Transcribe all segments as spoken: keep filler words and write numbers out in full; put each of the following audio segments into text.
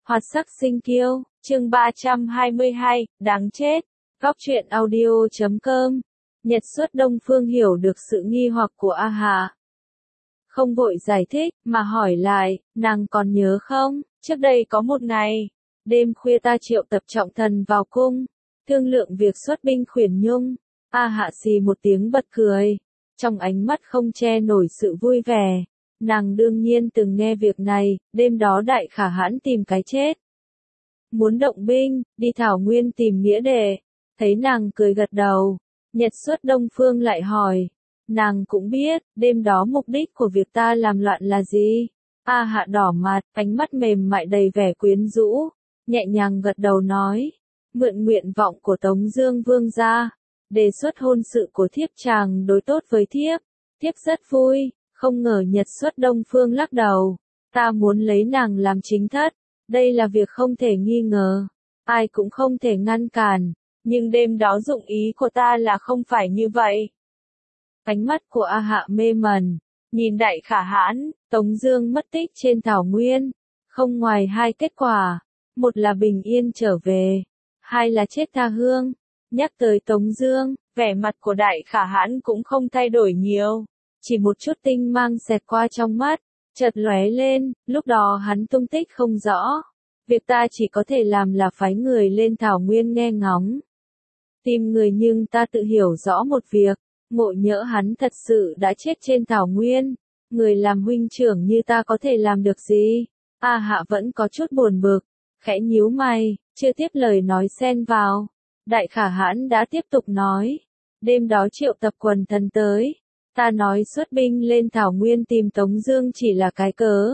Hoạt sắc sinh kiêu, chương ba trăm hai mươi hai, đáng chết. Góc truyện audio chấm com. Nhật Xuất Đông Phương hiểu được sự nghi hoặc của A Hạ. Không vội giải thích, mà hỏi lại, nàng còn nhớ không, trước đây có một ngày, đêm khuya ta triệu tập trọng thần vào cung, thương lượng việc xuất binh khuyển nhung. A Hạ xì một tiếng bật cười, trong ánh mắt không che nổi sự vui vẻ. Nàng đương nhiên từng nghe việc này, đêm đó Đại Khả Hãn tìm cái chết. Muốn động binh, đi Thảo Nguyên tìm nghĩa đệ. Thấy nàng cười gật đầu, Nhật Xuất Đông Phương lại hỏi. Nàng cũng biết, đêm đó mục đích của việc ta làm loạn là gì? A Hạ đỏ mặt, ánh mắt mềm mại đầy vẻ quyến rũ, nhẹ nhàng gật đầu nói. Mượn nguyện vọng của Tống Dương Vương gia, đề xuất hôn sự của thiếp chàng đối tốt với thiếp. Thiếp rất vui. Không ngờ Nhật Xuất Đông Phương lắc đầu, ta muốn lấy nàng làm chính thất, đây là việc không thể nghi ngờ, ai cũng không thể ngăn cản, nhưng đêm đó dụng ý của ta là không phải như vậy. Ánh mắt của A Hạ mê mẩn, nhìn Đại Khả Hãn, Tống Dương mất tích trên Thảo Nguyên, không ngoài hai kết quả, một là bình yên trở về, hai là chết tha hương. Nhắc tới Tống Dương, vẻ mặt của Đại Khả Hãn cũng không thay đổi nhiều. Chỉ một chút tinh mang xẹt qua trong mắt, chợt lóe lên, lúc đó hắn tung tích không rõ. Việc ta chỉ có thể làm là phái người lên Thảo Nguyên nghe ngóng. Tìm người nhưng ta tự hiểu rõ một việc, ngộ nhỡ hắn thật sự đã chết trên Thảo Nguyên. Người làm huynh trưởng như ta có thể làm được gì? A Hạ vẫn có chút buồn bực, khẽ nhíu mày, chưa tiếp lời nói xen vào. Đại Khả Hãn đã tiếp tục nói, đêm đó triệu tập quần thần tới. Ta nói xuất binh lên Thảo Nguyên tìm Tống Dương chỉ là cái cớ.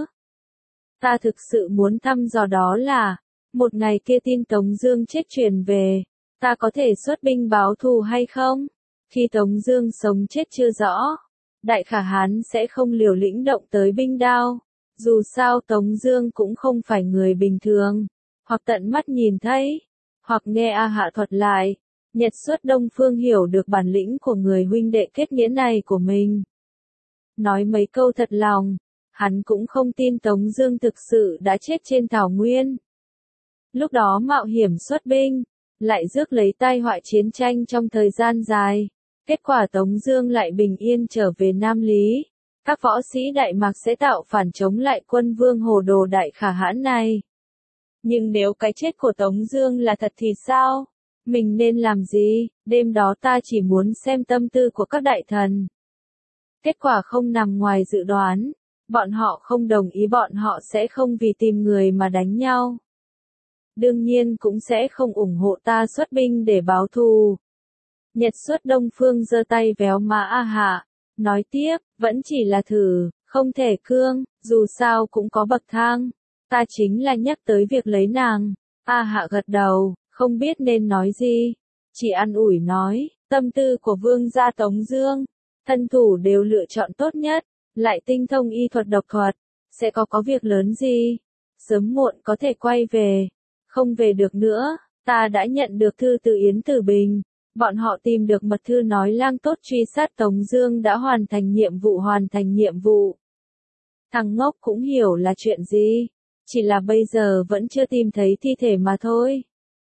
Ta thực sự muốn thăm dò đó là, một ngày kia tin Tống Dương chết truyền về, ta có thể xuất binh báo thù hay không? Khi Tống Dương sống chết chưa rõ, Đại Khả Hãn sẽ không liều lĩnh động tới binh đao. Dù sao Tống Dương cũng không phải người bình thường, hoặc tận mắt nhìn thấy, hoặc nghe A Hạ thuật lại. Nhật Xuất Đông Phương hiểu được bản lĩnh của người huynh đệ kết nghĩa này của mình. Nói mấy câu thật lòng, hắn cũng không tin Tống Dương thực sự đã chết trên Thảo Nguyên. Lúc đó mạo hiểm xuất binh, lại rước lấy tai họa chiến tranh trong thời gian dài. Kết quả Tống Dương lại bình yên trở về Nam Lý. Các võ sĩ Đại Mạc sẽ tạo phản chống lại quân vương hồ đồ Đại Khả Hãn này. Nhưng nếu cái chết của Tống Dương là thật thì sao? Mình nên làm gì? Đêm đó ta chỉ muốn xem tâm tư của các đại thần. Kết quả không nằm ngoài dự đoán. Bọn họ không đồng ý, bọn họ sẽ không vì tìm người mà đánh nhau. Đương nhiên cũng sẽ không ủng hộ ta xuất binh để báo thù. Nhật Xuất Đông Phương giơ tay véo má A Hạ, nói tiếp, vẫn chỉ là thử, không thể cương, dù sao cũng có bậc thang. Ta chính là nhắc tới việc lấy nàng. A Hạ gật đầu. Không biết nên nói gì, chỉ an ủi nói, tâm tư của vương gia Tống Dương, thân thủ đều lựa chọn tốt nhất, lại tinh thông y thuật độc thuật, sẽ có có việc lớn gì, sớm muộn có thể quay về, không về được nữa, ta đã nhận được thư từ Yến Tử Bình, bọn họ tìm được mật thư nói lang tốt truy sát Tống Dương đã hoàn thành nhiệm vụ hoàn thành nhiệm vụ. Thằng ngốc cũng hiểu là chuyện gì, chỉ là bây giờ vẫn chưa tìm thấy thi thể mà thôi.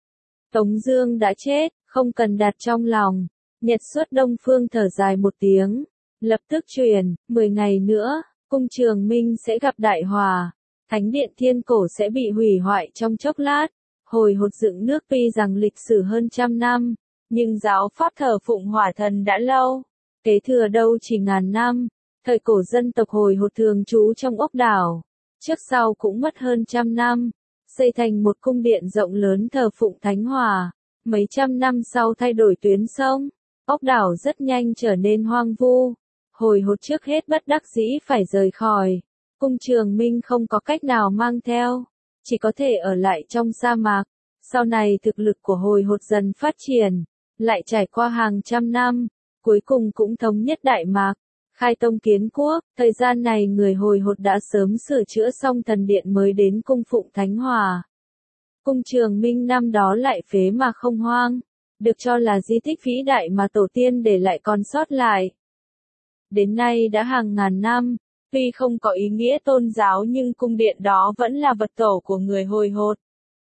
Tống Dương đã chết, không cần đặt trong lòng. Nhật Xuất Đông Phương thở dài một tiếng, lập tức truyền, mười ngày nữa, cung Trường Minh sẽ gặp đại hỏa, Thánh điện Thiên Cổ sẽ bị hủy hoại trong chốc lát. Hồi hột dựng nước tuy rằng lịch sử hơn trăm năm, nhưng giáo pháp thờ phụng hỏa thần đã lâu, kế thừa đâu chỉ ngàn năm. Thời cổ dân tộc hồi hột thường trú trong ốc đảo, trước sau cũng mất hơn trăm năm. Xây thành một cung điện rộng lớn thờ phụng thánh hỏa, mấy trăm năm sau thay đổi tuyến sông, ốc đảo rất nhanh trở nên hoang vu. Hồi hột trước hết bất đắc dĩ phải rời khỏi, cung Trường Minh không có cách nào mang theo, chỉ có thể ở lại trong sa mạc. Sau này thực lực của hồi hột dần phát triển, lại trải qua hàng trăm năm, cuối cùng cũng thống nhất Đại Mạc, khai tông kiến quốc. Thời gian này người hồi hột đã sớm sửa chữa xong thần điện mới đến cung phụng thánh hỏa. Cung Trường Minh năm đó lại phế mà không hoang, được cho là di tích vĩ đại mà tổ tiên để lại còn sót lại. Đến nay đã hàng ngàn năm, Tuy không có ý nghĩa tôn giáo nhưng cung điện đó vẫn là vật tổ của người Hồi Hột.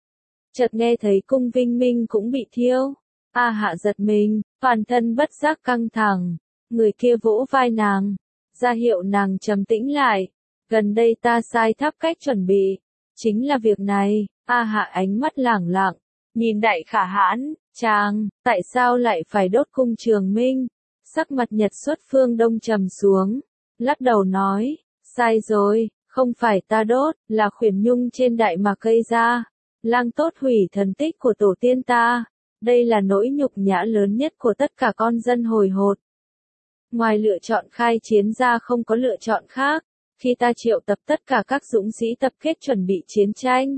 Chợt nghe thấy cung Vinh Minh cũng bị thiêu. A Hạ giật mình, toàn thân bất giác căng thẳng. Người kia vỗ vai nàng, ra hiệu nàng trầm tĩnh lại. Gần đây ta sai tháp cách chuẩn bị. Chính là việc này. A Hạ ánh mắt lẳng lặng, nhìn Đại Khả Hãn, chàng, tại sao lại phải đốt cung Trường Minh? Sắc mặt Nhật Xuất Phương Đông trầm xuống, lắc đầu nói, sai rồi, không phải ta đốt, là Khuyển Nhung trên Đại Mạc gây ra. Lang Tốt hủy thần tích của tổ tiên ta. Đây là nỗi nhục nhã lớn nhất của tất cả con dân Hồi Hột. Ngoài lựa chọn khai chiến ra không có lựa chọn khác, khi ta triệu tập tất cả các dũng sĩ tập kết chuẩn bị chiến tranh.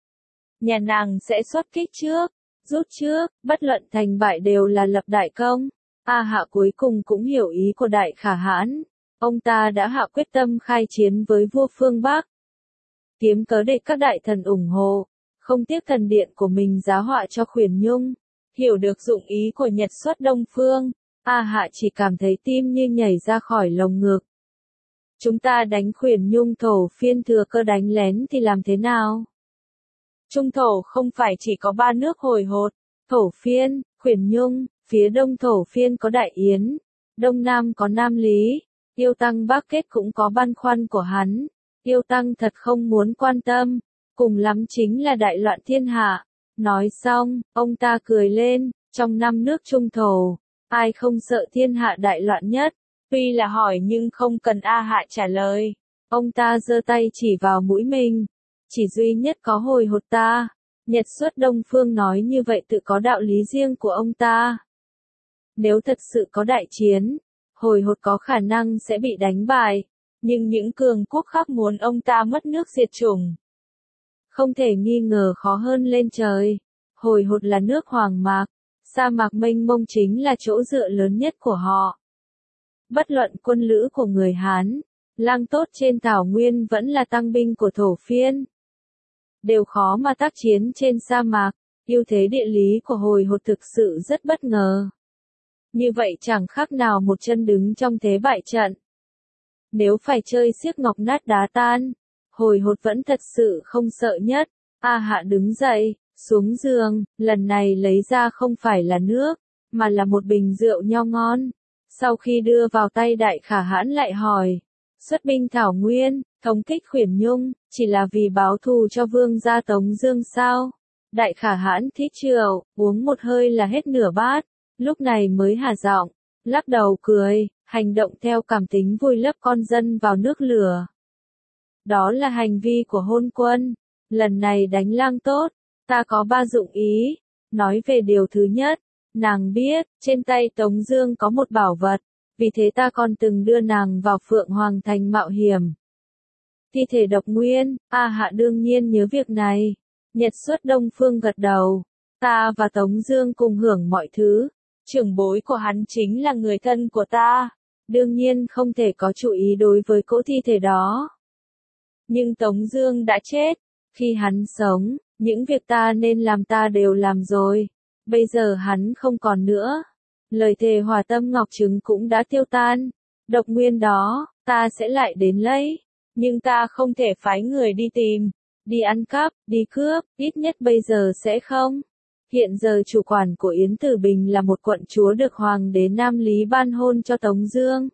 Nhà nàng sẽ xuất kích trước, rút trước, bất luận thành bại đều là lập đại công. A Hạ cuối cùng cũng hiểu ý của Đại Khả Hãn. Ông ta đã hạ quyết tâm khai chiến với vua phương Bắc. Kiếm cớ để các đại thần ủng hộ, không tiếc thần điện của mình giá họa cho Khuyển Nhung. Hiểu được dụng ý của Nhật Xuất Đông Phương, A Hạ chỉ cảm thấy tim như nhảy ra khỏi lồng ngực. Chúng ta đánh Khuyển Nhung thổ phiên thừa cơ đánh lén thì làm thế nào? Trung thổ không phải chỉ có ba nước Hồi Hột, Thổ Phiên, Khuyển Nhung, phía đông Thổ Phiên có Đại Yến, đông nam có Nam Lý, Yêu Tăng Bắc Kết cũng có băn khoăn của hắn. Yêu Tăng thật không muốn quan tâm, cùng lắm chính là đại loạn thiên hạ. Nói xong, ông ta cười lên, trong năm nước Trung thổ, ai không sợ thiên hạ đại loạn nhất? Tuy là hỏi nhưng không cần A Hạ trả lời. Ông ta giơ tay chỉ vào mũi mình. Chỉ duy nhất có Hồi Hột ta. Nhật Xuất Đông Phương nói như vậy tự có đạo lý riêng của ông ta. Nếu thật sự có đại chiến, Hồi Hột có khả năng sẽ bị đánh bại. Nhưng những cường quốc khác muốn ông ta mất nước diệt chủng. Không thể nghi ngờ khó hơn lên trời. Hồi Hột là nước Hoàng Mạc. Sa mạc mênh mông chính là chỗ dựa lớn nhất của họ. Bất luận quân lữ của người Hán, Lang Tốt trên Thảo Nguyên vẫn là tăng binh của Thổ Phiên. Đều khó mà tác chiến trên sa mạc, ưu thế địa lý của Hồi Hột thực sự rất bất ngờ. Như vậy chẳng khác nào một chân đứng trong thế bại trận. Nếu phải chơi xiếc ngọc nát đá tan, Hồi Hột vẫn thật sự không sợ nhất. A Hạ đứng dậy, xuống giường, lần này lấy ra không phải là nước, mà là một bình rượu nho ngon. Sau khi đưa vào tay Đại Khả Hãn lại hỏi, xuất binh Thảo Nguyên, thống kích Khuyển Nhung, chỉ là vì báo thù cho vương gia Tống Dương sao? Đại Khả Hãn thích rượu, uống một hơi là hết nửa bát, lúc này mới hạ giọng, lắc đầu cười, hành động theo cảm tính vùi lấp con dân vào nước lửa. Đó là hành vi của hôn quân, lần này đánh Lang Tốt, ta có ba dụng ý. Nói về điều thứ nhất, nàng biết, trên tay Tống Dương có một bảo vật, vì thế ta còn từng đưa nàng vào Phượng Hoàng Thành mạo hiểm. Thi thể Độc Nguyên, A Hạ đương nhiên nhớ việc này. Nhật Xuất Đông Phương gật đầu, ta và Tống Dương cùng hưởng mọi thứ, trưởng bối của hắn chính là người thân của ta, đương nhiên không thể có chủ ý đối với cỗ thi thể đó. Nhưng Tống Dương đã chết, khi hắn sống, những việc ta nên làm ta đều làm rồi, bây giờ hắn không còn nữa. Lời thề Hỏa Tâm Ngọc Trứng cũng đã tiêu tan, Độc Nguyên đó, ta sẽ lại đến lấy, nhưng ta không thể phái người đi tìm, đi ăn cắp, đi cướp, ít nhất bây giờ sẽ không. Hiện giờ chủ quản của Yến Tử Bình là một quận chúa được Hoàng đế Nam Lý ban hôn cho Tống Dương.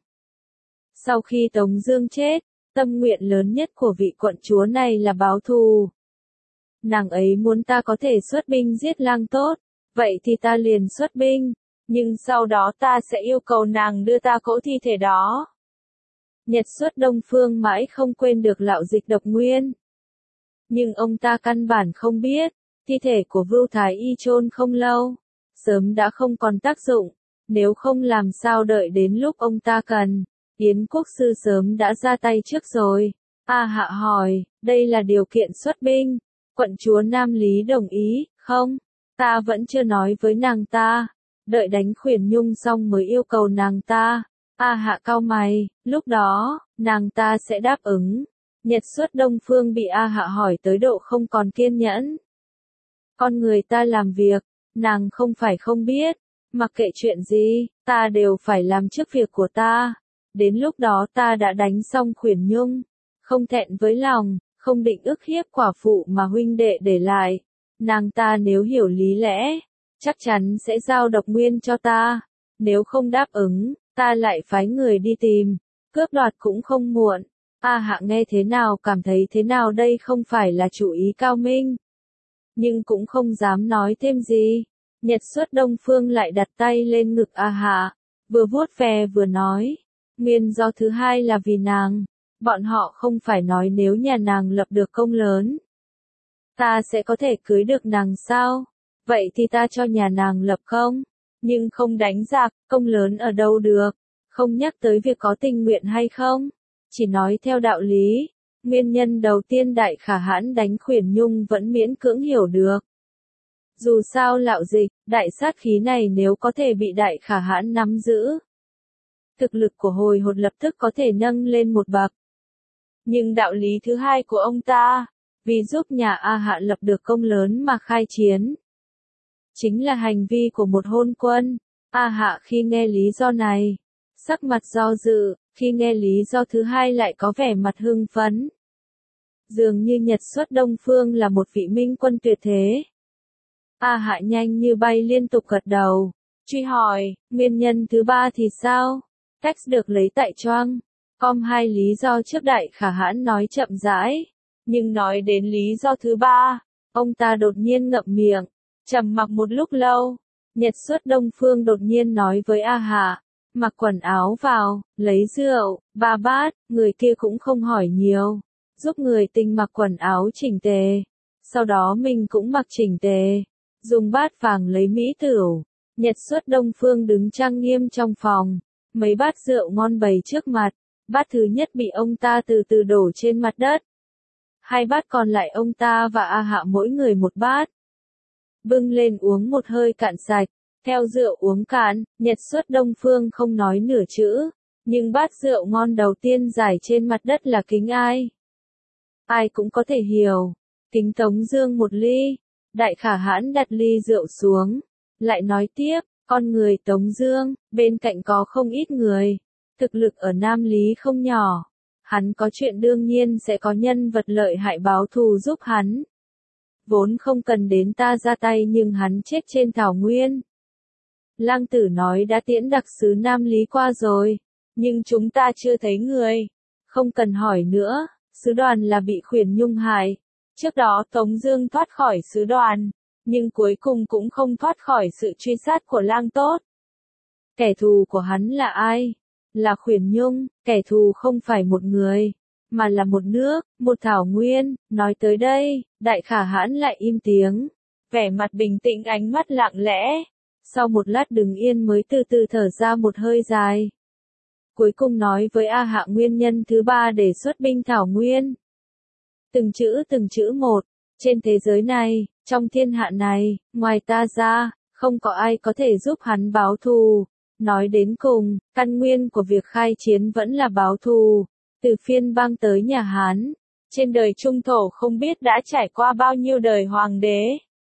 Sau khi Tống Dương chết, tâm nguyện lớn nhất của vị quận chúa này là báo thù. Nàng ấy muốn ta có thể xuất binh giết Lang Tốt, vậy thì ta liền xuất binh, nhưng sau đó ta sẽ yêu cầu nàng đưa ta cỗ thi thể đó. Nhật Xuất Đông Phương mãi không quên được Lạo Dịch Độc Nguyên. Nhưng ông ta căn bản không biết, thi thể của Vưu Thái Y chôn không lâu, sớm đã không còn tác dụng, nếu không làm sao đợi đến lúc ông ta cần, Yến Quốc Sư sớm đã ra tay trước rồi. A Hạ hỏi, đây là điều kiện xuất binh, quận chúa Nam Lý đồng ý, không? Ta vẫn chưa nói với nàng ta, đợi đánh Khuyển Nhung xong mới yêu cầu nàng ta. A Hạ cau mày, lúc đó, nàng ta sẽ đáp ứng. Nhật Xuất Đông Phương bị A Hạ hỏi tới độ không còn kiên nhẫn. Con người ta làm việc, nàng không phải không biết, mặc kệ chuyện gì, ta đều phải làm trước việc của ta. Đến lúc đó ta đã đánh xong Khuyển Nhung, không thẹn với lòng, không định ức hiếp quả phụ mà huynh đệ để lại. Nàng ta nếu hiểu lý lẽ, chắc chắn sẽ giao độc nguyên cho ta. Nếu không đáp ứng, ta lại phái người đi tìm, cướp đoạt cũng không muộn. A Hạ nghe thế nào cảm thấy thế nào đây không phải là chủ ý cao minh. Nhưng cũng không dám nói thêm gì. Nhật Xuất Đông Phương lại đặt tay lên ngực A Hạ, vừa vuốt ve vừa nói. Nguyên do thứ hai là vì nàng. Bọn họ không phải nói nếu nhà nàng lập được công lớn, ta sẽ có thể cưới được nàng sao? Vậy thì ta cho nhà nàng lập công, nhưng không đánh giặc, công lớn ở đâu được, không nhắc tới việc có tình nguyện hay không, chỉ nói theo đạo lý. Nguyên nhân đầu tiên Đại Khả Hãn đánh Khuyển Nhung vẫn miễn cưỡng hiểu được. Dù sao Lạo Dịch, đại sát khí này nếu có thể bị Đại Khả Hãn nắm giữ, thực lực của hồi hột lập tức có thể nâng lên một bậc. Nhưng đạo lý thứ hai của ông ta, vì giúp nhà A Hạ lập được công lớn mà khai chiến, chính là hành vi của một hôn quân. A Hạ khi nghe lý do này, sắc mặt do dự, khi nghe lý do thứ hai lại có vẻ mặt hưng phấn. Dường như Nhật Xuất Đông Phương là một vị minh quân tuyệt thế. A Hạ nhanh như bay liên tục gật đầu, truy hỏi, nguyên nhân thứ ba thì sao? Text được lấy tại Choang. Com hai lý do trước Đại Khả Hãn nói chậm rãi, nhưng nói đến lý do thứ ba, ông ta đột nhiên ngậm miệng, trầm mặc một lúc lâu. Nhật Xuất Đông Phương đột nhiên nói với A Hạ, mặc quần áo vào, lấy rượu, ba bát, người kia cũng không hỏi nhiều, giúp người tinh mặc quần áo chỉnh tề. Sau đó mình cũng mặc chỉnh tề, dùng bát vàng lấy mỹ tửu. Nhật Xuất Đông Phương đứng trang nghiêm trong phòng, mấy bát rượu ngon bày trước mặt. Bát thứ nhất bị ông ta từ từ đổ trên mặt đất. Hai bát còn lại ông ta và A Hạ mỗi người một bát. Bưng lên uống một hơi cạn sạch. Theo rượu uống cạn, Nhật Xuất Đông Phương không nói nửa chữ. Nhưng bát rượu ngon đầu tiên giải trên mặt đất là kính ai? Ai cũng có thể hiểu. Kính Tống Dương một ly. Đại Khả Hãn đặt ly rượu xuống. Lại nói tiếp, con người Tống Dương, bên cạnh có không ít người. Thực lực ở Nam Lý không nhỏ. Hắn có chuyện đương nhiên sẽ có nhân vật lợi hại báo thù giúp hắn. Vốn không cần đến ta ra tay nhưng hắn chết trên thảo nguyên. Lang Tử nói đã tiễn đặc sứ Nam Lý qua rồi, nhưng chúng ta chưa thấy người. Không cần hỏi nữa, sứ đoàn là bị Khuyển Nhung hại. Trước đó Tống Dương thoát khỏi sứ đoàn, nhưng cuối cùng cũng không thoát khỏi sự truy sát của Lang Tốt. Kẻ thù của hắn là ai? Là Khuyển Nhung. Kẻ thù không phải một người, mà là một nước, một thảo nguyên. Nói tới đây, Đại Khả Hãn lại im tiếng, vẻ mặt bình tĩnh, ánh mắt lặng lẽ. Sau một lát đứng yên mới từ từ thở ra một hơi dài. Cuối cùng nói với A Hạ nguyên nhân thứ ba để xuất binh thảo nguyên. Từng chữ từng chữ một, trên thế giới này, trong thiên hạ này, ngoài ta ra, không có ai có thể giúp hắn báo thù. Nói đến cùng, căn nguyên của việc khai chiến vẫn là báo thù. Từ phiên bang tới nhà Hán, trên đời Trung Thổ không biết đã trải qua bao nhiêu đời hoàng đế,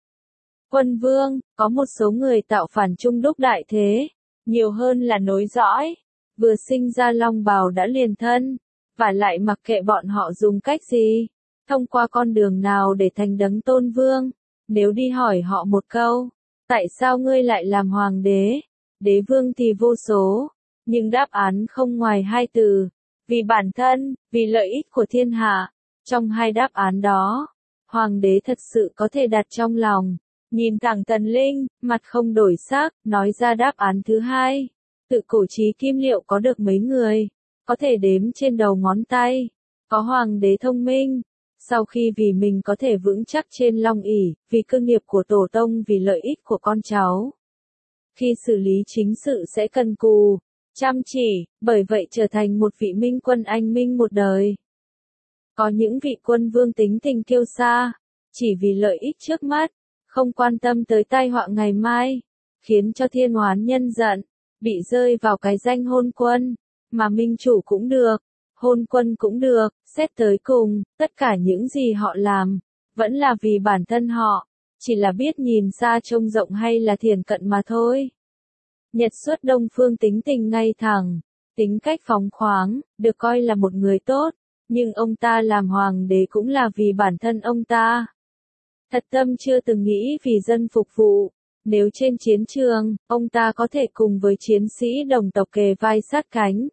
quân vương, có một số người tạo phản Trung Đúc đại thế, nhiều hơn là nối dõi. Vừa sinh ra long bào đã liền thân, và lại mặc kệ bọn họ dùng cách gì, thông qua con đường nào để thành đấng tôn vương. Nếu đi hỏi họ một câu, tại sao ngươi lại làm hoàng đế? Đế vương thì vô số, nhưng đáp án không ngoài hai từ, vì bản thân, vì lợi ích của thiên hạ. Trong hai đáp án đó, hoàng đế thật sự có thể đặt trong lòng, nhìn thẳng Tần Linh, mặt không đổi sắc, nói ra đáp án thứ hai. Tự cổ chí kim liệu có được mấy người, có thể đếm trên đầu ngón tay, có hoàng đế thông minh, sau khi vì mình có thể vững chắc trên long ỷ, vì cơ nghiệp của tổ tông, vì lợi ích của con cháu. Khi xử lý chính sự sẽ cần cù, chăm chỉ, bởi vậy trở thành một vị minh quân anh minh một đời. Có những vị quân vương tính tình kiêu sa, chỉ vì lợi ích trước mắt, không quan tâm tới tai họa ngày mai, khiến cho thiên oán nhân giận, bị rơi vào cái danh hôn quân, mà minh chủ cũng được, hôn quân cũng được, xét tới cùng, tất cả những gì họ làm, vẫn là vì bản thân họ, chỉ là biết nhìn xa trông rộng hay là thiển cận mà thôi. Nhật Xuất Đông Phương tính tình ngay thẳng, tính cách phóng khoáng, được coi là một người tốt, nhưng ông ta làm hoàng đế cũng là vì bản thân ông ta. Thật tâm chưa từng nghĩ vì dân phục vụ. Nếu trên chiến trường, ông ta có thể cùng với chiến sĩ đồng tộc kề vai sát cánh.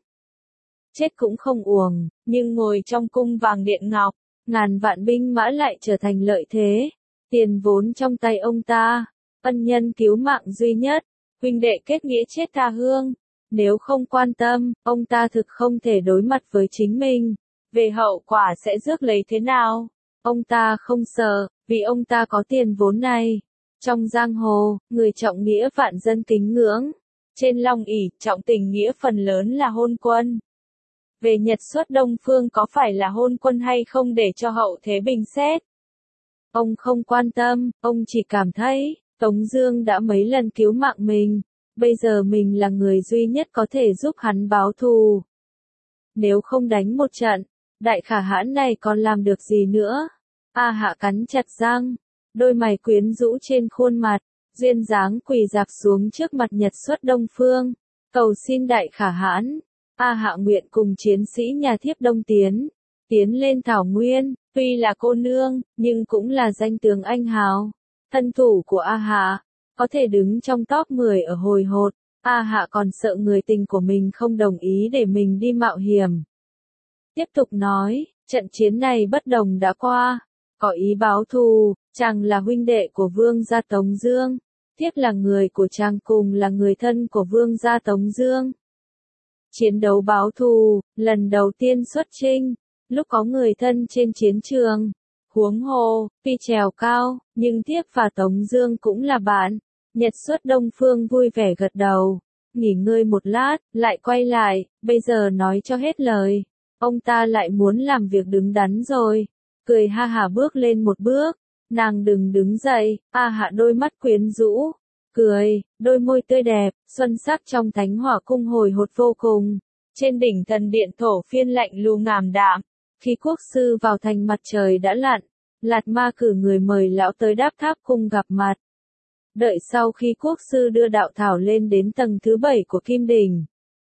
Chết cũng không uổng, nhưng ngồi trong cung vàng điện ngọc, ngàn vạn binh mã lại trở thành lợi thế. Tiền vốn trong tay ông ta, ân nhân cứu mạng duy nhất, huynh đệ kết nghĩa chết tha hương. Nếu không quan tâm, ông ta thực không thể đối mặt với chính mình. Về hậu quả sẽ rước lấy thế nào? Ông ta không sợ, vì ông ta có tiền vốn này. Trong giang hồ, người trọng nghĩa vạn dân kính ngưỡng. Trên Long ỷ, trọng tình nghĩa phần lớn là hôn quân. Về Nhật xuất Đông Phương có phải là hôn quân hay không để cho hậu thế bình xét? Ông không quan tâm, ông chỉ cảm thấy, Tống Dương đã mấy lần cứu mạng mình. Bây giờ mình là người duy nhất có thể giúp hắn báo thù. Nếu không đánh một trận, đại khả hãn này còn làm được gì nữa? A Hạ cắn chặt răng, đôi mày quyến rũ trên khuôn mặt, duyên dáng quỳ dạp xuống trước mặt Nhật xuất Đông Phương, cầu xin đại khả hãn. A Hạ nguyện cùng chiến sĩ nhà thiếp đông tiến, tiến lên thảo nguyên, tuy là cô nương, nhưng cũng là danh tướng anh hào. Thân thủ của A Hạ, có thể đứng trong top mười ở hồi hột. A Hạ còn sợ người tình của mình không đồng ý để mình đi mạo hiểm. Tiếp tục nói, trận chiến này bất đồng đã qua, có ý báo thù, chàng là huynh đệ của vương gia Tống Dương, thiếp là người của chàng cùng là người thân của vương gia Tống Dương. Chiến đấu báo thù, lần đầu tiên xuất chinh, lúc có người thân trên chiến trường, huống hồ, tuy trèo cao, nhưng thiếp và Tống Dương cũng là bạn. Nhật xuất Đông Phương vui vẻ gật đầu, nghỉ ngơi một lát, lại quay lại, bây giờ nói cho hết lời. Ông ta lại muốn làm việc đứng đắn rồi, cười ha hả bước lên một bước, nàng đừng đứng dậy. A Hạ đôi mắt quyến rũ, cười, đôi môi tươi đẹp, xuân sắc trong Thánh Hỏa cung hồi hột vô cùng. Trên đỉnh thần điện thổ phiên lạnh lùng ngàm đạm, khi quốc sư vào thành mặt trời đã lặn, Lạt Ma cử người mời lão tới Đáp Tháp cung gặp mặt. Đợi sau khi quốc sư đưa đạo thảo lên đến tầng thứ bảy của Kim Đình,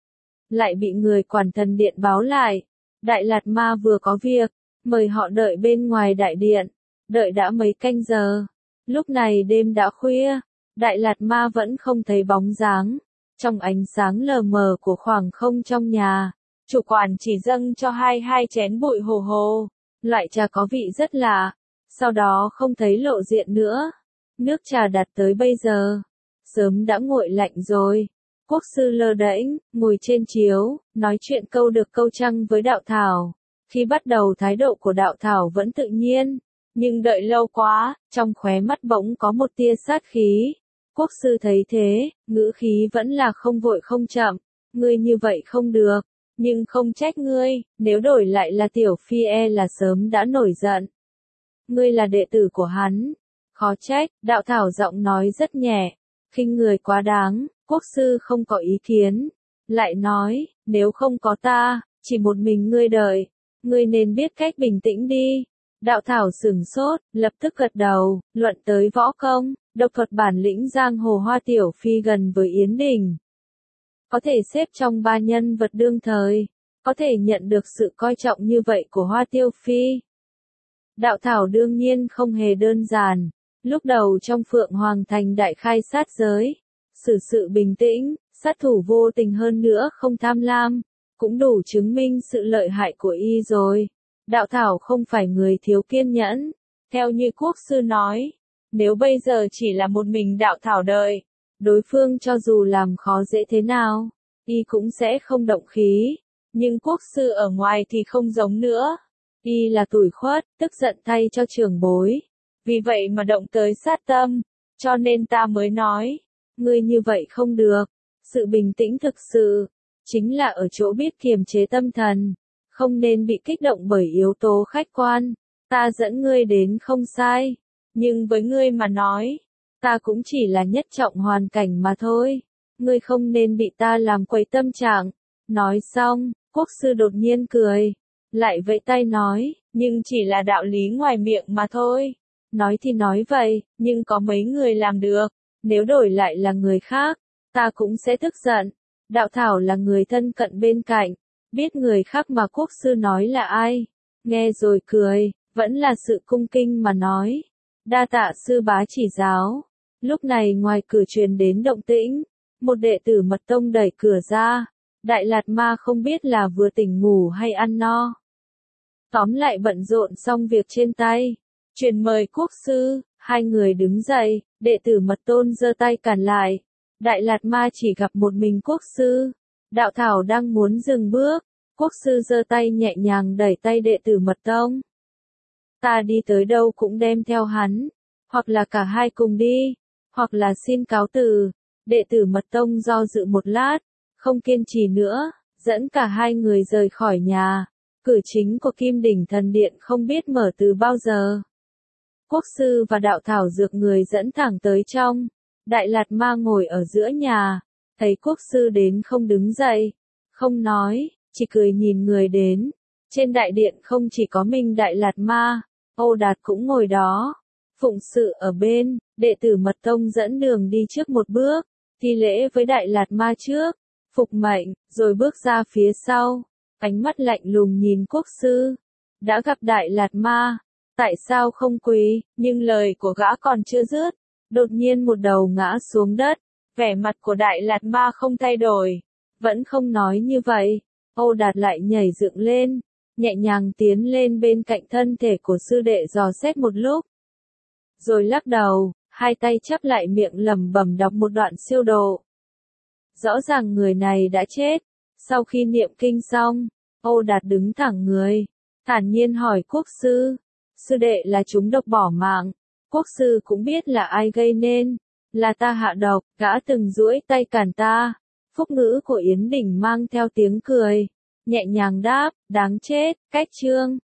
lại bị người quản thần điện báo lại, Đại Lạt Ma vừa có việc, mời họ đợi bên ngoài đại điện. Đợi đã mấy canh giờ, lúc này đêm đã khuya, Đại Lạt Ma vẫn không thấy bóng dáng. Trong ánh sáng lờ mờ của khoảng không trong nhà, chủ quản chỉ dâng cho hai hai chén bụi hồ hồ, loại trà có vị rất lạ, sau đó không thấy lộ diện nữa. Nước trà đặt tới bây giờ, sớm đã nguội lạnh rồi. Quốc sư lơ đễnh, ngồi trên chiếu, nói chuyện câu được câu trăng với đạo thảo. Khi bắt đầu thái độ của đạo thảo vẫn tự nhiên, nhưng đợi lâu quá, trong khóe mắt bỗng có một tia sát khí. Quốc sư thấy thế, ngữ khí vẫn là không vội không chậm, ngươi như vậy không được, nhưng không trách ngươi, nếu đổi lại là tiểu phi e là sớm đã nổi giận. Ngươi là đệ tử của hắn, khó trách. Đạo thảo giọng nói rất nhẹ, khinh người quá đáng. Quốc sư không có ý kiến, lại nói, nếu không có ta, chỉ một mình ngươi đợi, ngươi nên biết cách bình tĩnh đi. Đạo thảo sửng sốt, lập tức gật đầu, luận tới võ công, độc thuật bản lĩnh giang hồ Hoa tiểu phi gần với Yến Đình, có thể xếp trong ba nhân vật đương thời, có thể nhận được sự coi trọng như vậy của Hoa Tiêu Phi. Đạo thảo đương nhiên không hề đơn giản, lúc đầu trong Phượng Hoàng Thành đại khai sát giới, xử sự bình tĩnh, sát thủ vô tình hơn nữa không tham lam, cũng đủ chứng minh sự lợi hại của y rồi. Đạo thảo không phải người thiếu kiên nhẫn, theo như quốc sư nói, nếu bây giờ chỉ là một mình đạo thảo đợi, đối phương cho dù làm khó dễ thế nào, y cũng sẽ không động khí, nhưng quốc sư ở ngoài thì không giống nữa, y là tủi khuất, tức giận thay cho trưởng bối, vì vậy mà động tới sát tâm, cho nên ta mới nói, ngươi như vậy không được, sự bình tĩnh thực sự, chính là ở chỗ biết kiềm chế tâm thần, không nên bị kích động bởi yếu tố khách quan. Ta dẫn ngươi đến không sai, nhưng với ngươi mà nói, ta cũng chỉ là nhất trọng hoàn cảnh mà thôi, ngươi không nên bị ta làm quấy tâm trạng. Nói xong, quốc sư đột nhiên cười, lại vẫy tay nói, nhưng chỉ là đạo lý ngoài miệng mà thôi. Nói thì nói vậy, nhưng có mấy người làm được, nếu đổi lại là người khác, ta cũng sẽ tức giận. Đạo Thảo là người thân cận bên cạnh, biết người khác mà quốc sư nói là ai. Nghe rồi cười, vẫn là sự cung kinh mà nói. Đa tạ sư bá chỉ giáo. Lúc này ngoài cửa truyền đến động tĩnh, một đệ tử mật tông đẩy cửa ra. Đại Lạt Ma không biết là vừa tỉnh ngủ hay ăn no. Tóm lại bận rộn xong việc trên tay. Truyền mời quốc sư, hai người đứng dậy, đệ tử mật tôn giơ tay cản lại. Đại Lạt Ma chỉ gặp một mình quốc sư. Đạo Thảo đang muốn dừng bước. Quốc sư giơ tay nhẹ nhàng đẩy tay đệ tử mật tông. Ta đi tới đâu cũng đem theo hắn. Hoặc là cả hai cùng đi. Hoặc là xin cáo từ. Đệ tử mật tông do dự một lát. Không kiên trì nữa. Dẫn cả hai người rời khỏi nhà. Cửa chính của Kim Đỉnh Thần Điện không biết mở từ bao giờ. Quốc sư và đạo thảo dược người dẫn thẳng tới trong. Đại Lạt Ma ngồi ở giữa nhà. Thấy quốc sư đến không đứng dậy. Không nói, chỉ cười nhìn người đến. Trên đại điện không chỉ có mình Đại Lạt Ma. Âu Đạt cũng ngồi đó. Phụng sự ở bên, đệ tử mật tông dẫn đường đi trước một bước. Thi lễ với Đại Lạt Ma trước. Phục mệnh, rồi bước ra phía sau. Ánh mắt lạnh lùng nhìn quốc sư. Đã gặp Đại Lạt Ma. Tại sao không quỳ? Nhưng lời của gã còn chưa dứt. Đột nhiên một đầu ngã xuống đất. Vẻ mặt của Đại Lạt Ma không thay đổi. Vẫn không nói như vậy. Âu Đạt lại nhảy dựng lên. Nhẹ nhàng tiến lên bên cạnh thân thể của sư đệ dò xét một lúc. Rồi lắc đầu, hai tay chắp lại miệng lẩm bẩm đọc một đoạn siêu độ. Rõ ràng người này đã chết. Sau khi niệm kinh xong, Âu Đạt đứng thẳng người. Thản nhiên hỏi quốc sư. Sư đệ là chúng độc bỏ mạng. Quốc sư cũng biết là ai gây nên. Là ta hạ độc, gã từng duỗi tay cản ta. Phúc ngữ của Yến Đỉnh mang theo tiếng cười. Nhẹ nhàng đáp, đáng chết, cách chương.